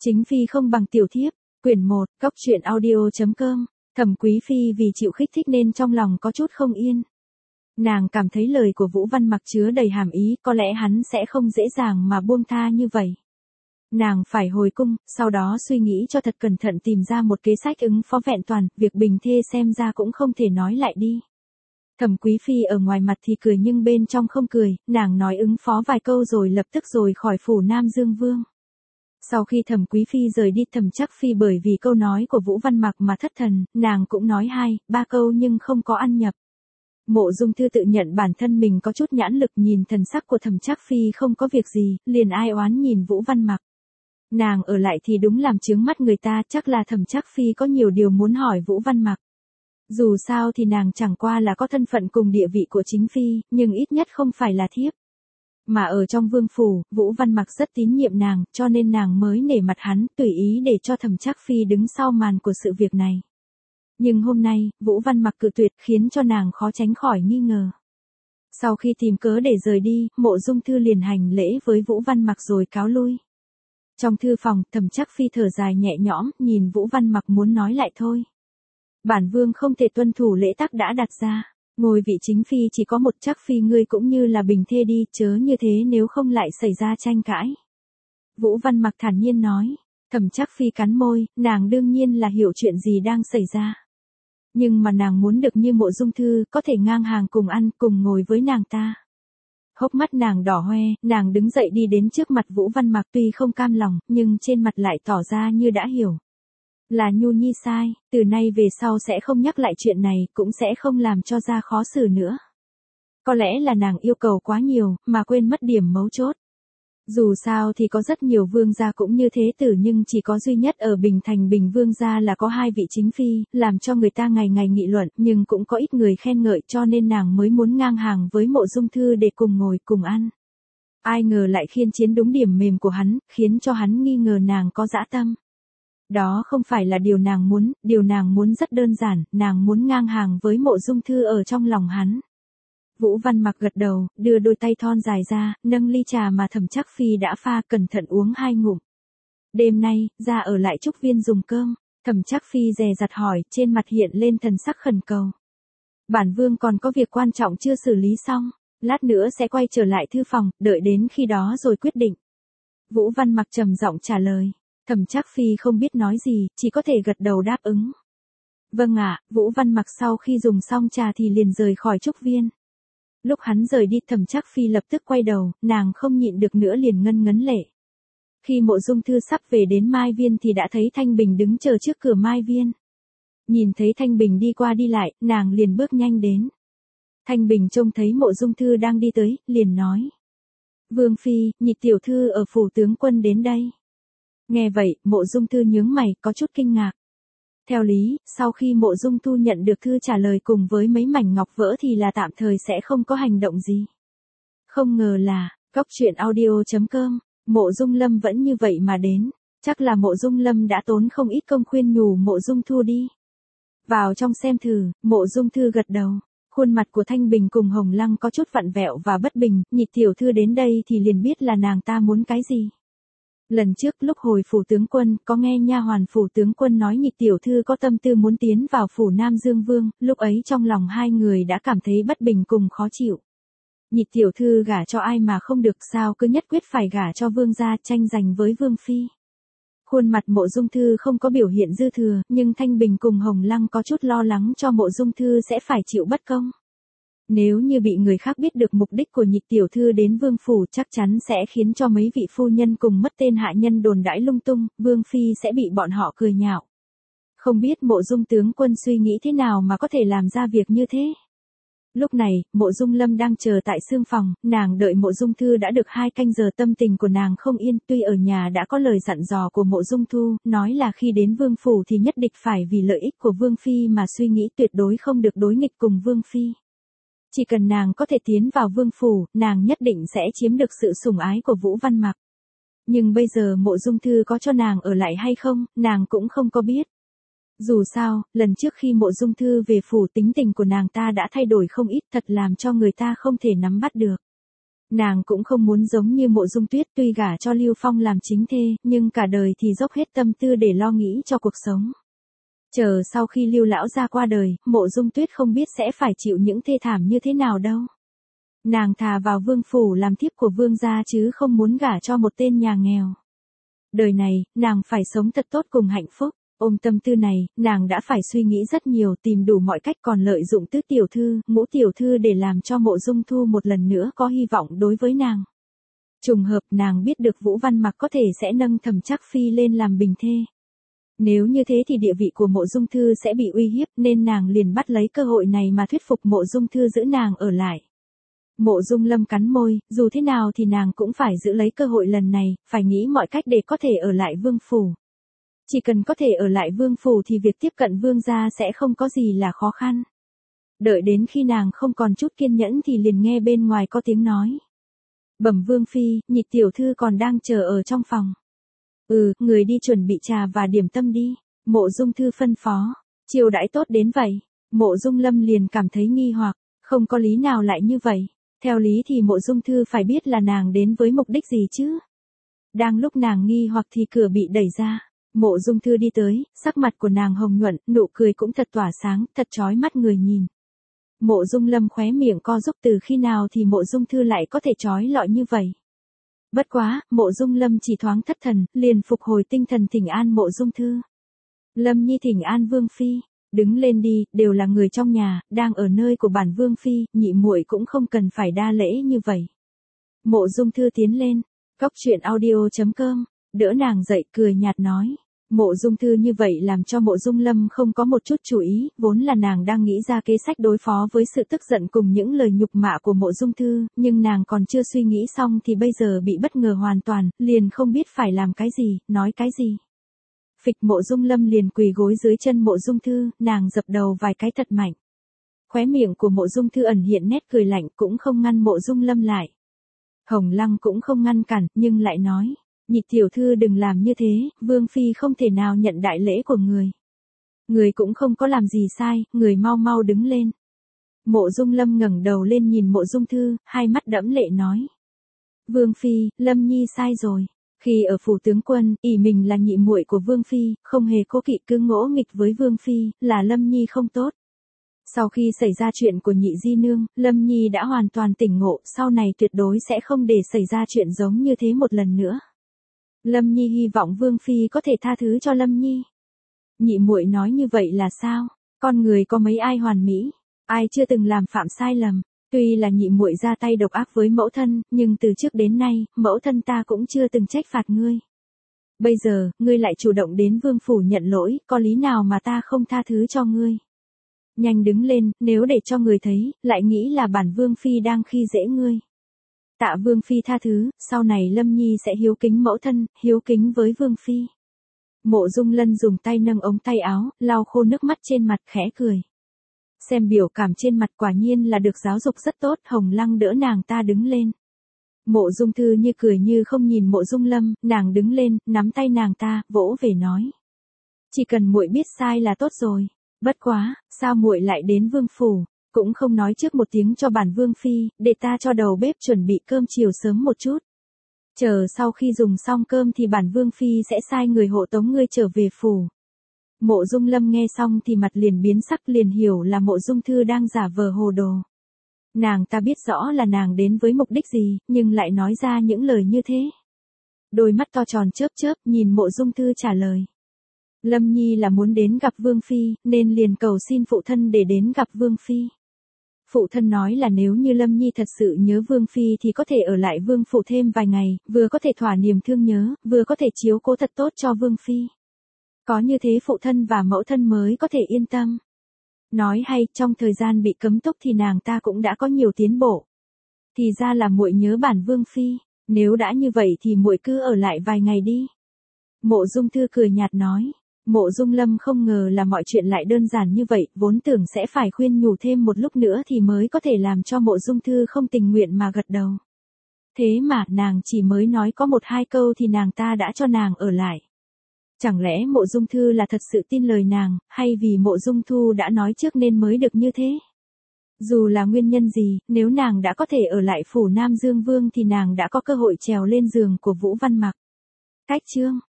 Chính phi không bằng tiểu thiếp, quyển 1, góc truyện audio.com, Thẩm Quý Phi vì chịu kích thích nên trong lòng có chút không yên. Nàng cảm thấy lời của Vũ Văn Mặc chứa đầy hàm ý, có lẽ hắn sẽ không dễ dàng mà buông tha như vậy. Nàng phải hồi cung, sau đó suy nghĩ cho thật cẩn thận tìm ra một kế sách ứng phó vẹn toàn, việc bình thê xem ra cũng không thể nói lại đi. Thẩm Quý Phi ở ngoài mặt thì cười nhưng bên trong không cười, nàng nói ứng phó vài câu rồi lập tức rồi khỏi phủ Nam Dương Vương. Sau khi Thẩm Quý Phi rời đi, Thẩm Trắc Phi bởi vì câu nói của Vũ Văn Mặc mà thất thần, nàng cũng nói 2-3 câu nhưng không có ăn nhập. Mộ Dung Thư tự nhận bản thân mình có chút nhãn lực, nhìn thần sắc của Thẩm Trắc Phi không có việc gì, liền ai oán nhìn Vũ Văn Mặc. Nàng ở lại thì đúng làm chướng mắt người ta, chắc là Thẩm Trắc Phi có nhiều điều muốn hỏi Vũ Văn Mặc. Dù sao thì nàng chẳng qua là có thân phận cùng địa vị của chính phi, nhưng ít nhất không phải là thiếp. Mà ở trong vương phủ, Vũ Văn Mặc rất tín nhiệm nàng, cho nên nàng mới nể mặt hắn, tùy ý để cho Thẩm Trắc Phi đứng sau màn của sự việc này. Nhưng hôm nay, Vũ Văn Mặc cự tuyệt khiến cho nàng khó tránh khỏi nghi ngờ. Sau khi tìm cớ để rời đi, Mộ Dung Thư liền hành lễ với Vũ Văn Mặc rồi cáo lui. Trong thư phòng, Thẩm Trắc Phi thở dài nhẹ nhõm, nhìn Vũ Văn Mặc muốn nói lại thôi. Bản vương không thể tuân thủ lễ tắc đã đặt ra, ngôi vị chính phi chỉ có một, Trắc Phi ngươi cũng như là bình thê đi, chớ như thế nếu không lại xảy ra tranh cãi. Vũ Văn Mặc thản nhiên nói. Thẩm Trắc Phi cắn môi, nàng đương nhiên là hiểu chuyện gì đang xảy ra. Nhưng mà nàng muốn được như Mộ Dung Thư, có thể ngang hàng cùng ăn, cùng ngồi với nàng ta. Hốc mắt nàng đỏ hoe, nàng đứng dậy đi đến trước mặt Vũ Văn Mặc, tuy không cam lòng, nhưng trên mặt lại tỏ ra như đã hiểu. Là Nhu Nhi sai, từ nay về sau sẽ không nhắc lại chuyện này, cũng sẽ không làm cho ra khó xử nữa. Có lẽ là nàng yêu cầu quá nhiều, mà quên mất điểm mấu chốt. Dù sao thì có rất nhiều vương gia cũng như thế tử, nhưng chỉ có duy nhất ở Bình Thành Bình Vương gia là có 2 vị chính phi, làm cho người ta ngày ngày nghị luận, nhưng cũng có ít người khen ngợi, cho nên nàng mới muốn ngang hàng với Mộ Dung Thư để cùng ngồi cùng ăn. Ai ngờ lại khiên chiến đúng điểm mềm của hắn, khiến cho hắn nghi ngờ nàng có dã tâm. Đó không phải là điều nàng muốn rất đơn giản, nàng muốn ngang hàng với Mộ Dung Thư ở trong lòng hắn. Vũ Văn Mặc gật đầu, đưa đôi tay thon dài ra, nâng ly trà mà Thẩm Trắc Phi đã pha, cẩn thận uống 2 ngụm. Đêm nay, ra ở lại Trúc Viên dùng cơm, Thẩm Trắc Phi dè dặt hỏi, trên mặt hiện lên thần sắc khẩn cầu. Bản vương còn có việc quan trọng chưa xử lý xong, lát nữa sẽ quay trở lại thư phòng, đợi đến khi đó rồi quyết định. Vũ Văn Mặc trầm giọng trả lời. Thẩm Trắc Phi không biết nói gì, chỉ có thể gật đầu đáp ứng. Vâng ạ, Vũ Văn Mặc sau khi dùng xong trà thì liền rời khỏi Trúc Viên. Lúc hắn rời đi, Thẩm Trắc Phi lập tức quay đầu, nàng không nhịn được nữa liền ngân ngấn lệ. Khi Mộ Dung Thư sắp về đến Mai Viên thì đã thấy Thanh Bình đứng chờ trước cửa Mai Viên. Nhìn thấy Thanh Bình đi qua đi lại, nàng liền bước nhanh đến. Thanh Bình trông thấy Mộ Dung Thư đang đi tới, liền nói. Vương Phi, nhị tiểu thư ở phủ tướng quân đến đây. Nghe vậy, Mộ Dung Thư nhướng mày, có chút kinh ngạc. Theo lý, sau khi Mộ Dung Thu nhận được thư trả lời cùng với mấy mảnh ngọc vỡ thì là tạm thời sẽ không có hành động gì. Không ngờ là, góc truyện audio.com, Mộ Dung Lâm vẫn như vậy mà đến, chắc là Mộ Dung Lâm đã tốn không ít công khuyên nhủ Mộ Dung Thu đi. Vào trong xem thử, Mộ Dung Thư gật đầu, khuôn mặt của Thanh Bình cùng Hồng Lăng có chút vặn vẹo và bất bình, nhị tiểu thư đến đây thì liền biết là nàng ta muốn cái gì. Lần trước lúc hồi phủ tướng quân, có nghe nha hoàn phủ tướng quân nói nhị tiểu thư có tâm tư muốn tiến vào phủ Nam Dương Vương, lúc ấy trong lòng hai người đã cảm thấy bất bình cùng khó chịu. Nhị tiểu thư gả cho ai mà không được, sao cứ nhất quyết phải gả cho vương gia, tranh giành với vương phi. Khuôn mặt Mộ Dung Thư không có biểu hiện dư thừa, nhưng Thanh Bình cùng Hồng Lăng có chút lo lắng cho Mộ Dung Thư sẽ phải chịu bất công. Nếu như bị người khác biết được mục đích của nhị tiểu thư đến vương phủ, chắc chắn sẽ khiến cho mấy vị phu nhân cùng mất tên hạ nhân đồn đãi lung tung, vương phi sẽ bị bọn họ cười nhạo. Không biết Mộ Dung tướng quân suy nghĩ thế nào mà có thể làm ra việc như thế. Lúc này, Mộ Dung Lâm đang chờ tại xương phòng, nàng đợi Mộ Dung Thư đã được 2 canh giờ, tâm tình của nàng không yên, tuy ở nhà đã có lời dặn dò của Mộ Dung Thu, nói là khi đến vương phủ thì nhất định phải vì lợi ích của vương phi mà suy nghĩ, tuyệt đối không được đối nghịch cùng vương phi. Chỉ cần nàng có thể tiến vào vương phủ, nàng nhất định sẽ chiếm được sự sủng ái của Vũ Văn Mặc. Nhưng bây giờ Mộ Dung Thư có cho nàng ở lại hay không, nàng cũng không có biết. Dù sao, lần trước khi Mộ Dung Thư về phủ tính tình của nàng ta đã thay đổi không ít, thật làm cho người ta không thể nắm bắt được. Nàng cũng không muốn giống như Mộ Dung Tuyết tuy gả cho Lưu Phong làm chính thê, nhưng cả đời thì dốc hết tâm tư để lo nghĩ cho cuộc sống. Chờ sau khi Lưu lão gia qua đời, Mộ Dung Tuyết không biết sẽ phải chịu những thê thảm như thế nào đâu. Nàng thà vào vương phủ làm thiếp của vương gia chứ không muốn gả cho một tên nhà nghèo. Đời này, nàng phải sống thật tốt cùng hạnh phúc. Ôm tâm tư này, nàng đã phải suy nghĩ rất nhiều, tìm đủ mọi cách, còn lợi dụng Tứ tiểu thư, Ngũ tiểu thư để làm cho Mộ Dung Thu một lần nữa có hy vọng đối với nàng. Trùng hợp nàng biết được Vũ Văn Mặc có thể sẽ nâng Thẩm Trác Phi lên làm bình thê. Nếu như thế thì địa vị của Mộ Dung Thư sẽ bị uy hiếp, nên nàng liền bắt lấy cơ hội này mà thuyết phục Mộ Dung Thư giữ nàng ở lại. Mộ Dung Lâm cắn môi, dù thế nào thì nàng cũng phải giữ lấy cơ hội lần này, phải nghĩ mọi cách để có thể ở lại vương phủ. Chỉ cần có thể ở lại vương phủ thì việc tiếp cận vương gia sẽ không có gì là khó khăn. Đợi đến khi nàng không còn chút kiên nhẫn thì liền nghe bên ngoài có tiếng nói. Bẩm vương phi, Nhị tiểu thư còn đang chờ ở trong phòng. Người đi chuẩn bị trà và điểm tâm đi. Mộ Dung Thư phân phó. Chiêu đãi tốt đến vậy. Mộ Dung Lâm liền cảm thấy nghi hoặc, không có lý nào lại như vậy. Theo lý thì Mộ Dung Thư phải biết là nàng đến với mục đích gì chứ. Đang lúc nàng nghi hoặc thì cửa bị đẩy ra. Mộ Dung Thư đi tới, sắc mặt của nàng hồng nhuận, nụ cười cũng thật tỏa sáng, thật chói mắt người nhìn. Mộ Dung Lâm khóe miệng co rúm, từ khi nào thì Mộ Dung Thư lại có thể chói lọi như vậy. Bất quá, Mộ Dung Lâm chỉ thoáng thất thần, liền phục hồi tinh thần thỉnh an Mộ Dung Thư. Lâm nhi thỉnh an vương phi, đứng lên đi, đều là người trong nhà, đang ở nơi của bản vương phi, nhị muội cũng không cần phải đa lễ như vậy. Mộ Dung Thư tiến lên, Cóc Truyện Audio.com, đỡ nàng dậy cười nhạt nói. Mộ Dung Thư như vậy làm cho Mộ Dung Lâm không có một chút chú ý, vốn là nàng đang nghĩ ra kế sách đối phó với sự tức giận cùng những lời nhục mạ của Mộ Dung Thư, nhưng nàng còn chưa suy nghĩ xong thì bây giờ bị bất ngờ hoàn toàn, liền không biết phải làm cái gì, nói cái gì. Phịch, Mộ Dung Lâm liền quỳ gối dưới chân Mộ Dung Thư, nàng dập đầu vài cái thật mạnh. Khóe miệng của Mộ Dung Thư ẩn hiện nét cười lạnh, cũng không ngăn Mộ Dung Lâm lại. Hồng Lăng cũng không ngăn cản, nhưng lại nói. Nhị tiểu thư đừng làm như thế, vương phi không thể nào nhận đại lễ của người. Người cũng không có làm gì sai, người mau mau đứng lên. Mộ Dung Lâm ngẩng đầu lên nhìn Mộ Dung Thư, hai mắt đẫm lệ nói. Vương phi, Lâm nhi sai rồi. Khi ở phủ tướng quân, ỷ mình là nhị muội của vương phi, không hề cố kỵ cứ ngỗ nghịch với vương phi, là Lâm nhi không tốt. Sau khi xảy ra chuyện của nhị di nương, Lâm nhi đã hoàn toàn tỉnh ngộ, sau này tuyệt đối sẽ không để xảy ra chuyện giống như thế một lần nữa. Lâm nhi hy vọng vương phi có thể tha thứ cho Lâm nhi. Nhị muội nói như vậy là sao? Con người có mấy ai hoàn mỹ, ai chưa từng làm phạm sai lầm. Tuy là nhị muội ra tay độc ác với mẫu thân, nhưng từ trước đến nay, mẫu thân ta cũng chưa từng trách phạt ngươi. Bây giờ, ngươi lại chủ động đến vương phủ nhận lỗi, có lý nào mà ta không tha thứ cho ngươi? Nhanh đứng lên, nếu để cho người thấy, lại nghĩ là bản vương phi đang khi dễ ngươi. Tạ vương phi tha thứ, sau này Lâm nhi sẽ hiếu kính mẫu thân, hiếu kính với vương phi. Mộ Dung Lân dùng tay nâng ống tay áo, lau khô nước mắt trên mặt, khẽ cười. Xem biểu cảm trên mặt quả nhiên là được giáo dục rất tốt. Hồng Lăng đỡ nàng ta đứng lên. Mộ Dung Thư như cười như không nhìn Mộ Dung Lâm, nàng đứng lên, nắm tay nàng ta, vỗ về nói. Chỉ cần muội biết sai là tốt rồi. Bất quá, sao muội lại đến vương phủ, cũng không nói trước một tiếng cho bản vương phi, để ta cho đầu bếp chuẩn bị cơm chiều sớm một chút. Chờ sau khi dùng xong cơm thì bản vương phi sẽ sai người hộ tống ngươi trở về phủ. Mộ Dung Lâm nghe xong thì mặt liền biến sắc, liền hiểu là Mộ Dung Thư đang giả vờ hồ đồ. Nàng ta biết rõ là nàng đến với mục đích gì, nhưng lại nói ra những lời như thế. Đôi mắt to tròn chớp chớp nhìn Mộ Dung Thư trả lời. Lâm nhi là muốn đến gặp vương phi, nên liền cầu xin phụ thân để đến gặp vương phi. Phụ thân nói là nếu như Lâm nhi thật sự nhớ vương phi thì có thể ở lại vương phủ thêm vài ngày, vừa có thể thỏa niềm thương nhớ, vừa có thể chiếu cố thật tốt cho vương phi. Có như thế phụ thân và mẫu thân mới có thể yên tâm. Nói hay, trong thời gian bị cấm túc thì nàng ta cũng đã có nhiều tiến bộ. Thì ra là muội nhớ bản vương phi, nếu đã như vậy thì muội cứ ở lại vài ngày đi. Mộ Dung Thư cười nhạt nói. Mộ Dung Lâm không ngờ là mọi chuyện lại đơn giản như vậy, vốn tưởng sẽ phải khuyên nhủ thêm một lúc nữa thì mới có thể làm cho Mộ Dung Thư không tình nguyện mà gật đầu. Thế mà, nàng chỉ mới nói có một hai câu thì nàng ta đã cho nàng ở lại. Chẳng lẽ Mộ Dung Thư là thật sự tin lời nàng, hay vì Mộ Dung Thu đã nói trước nên mới được như thế? Dù là nguyên nhân gì, nếu nàng đã có thể ở lại phủ Nam Dương Vương thì nàng đã có cơ hội trèo lên giường của Vũ Văn Mặc. Cách chương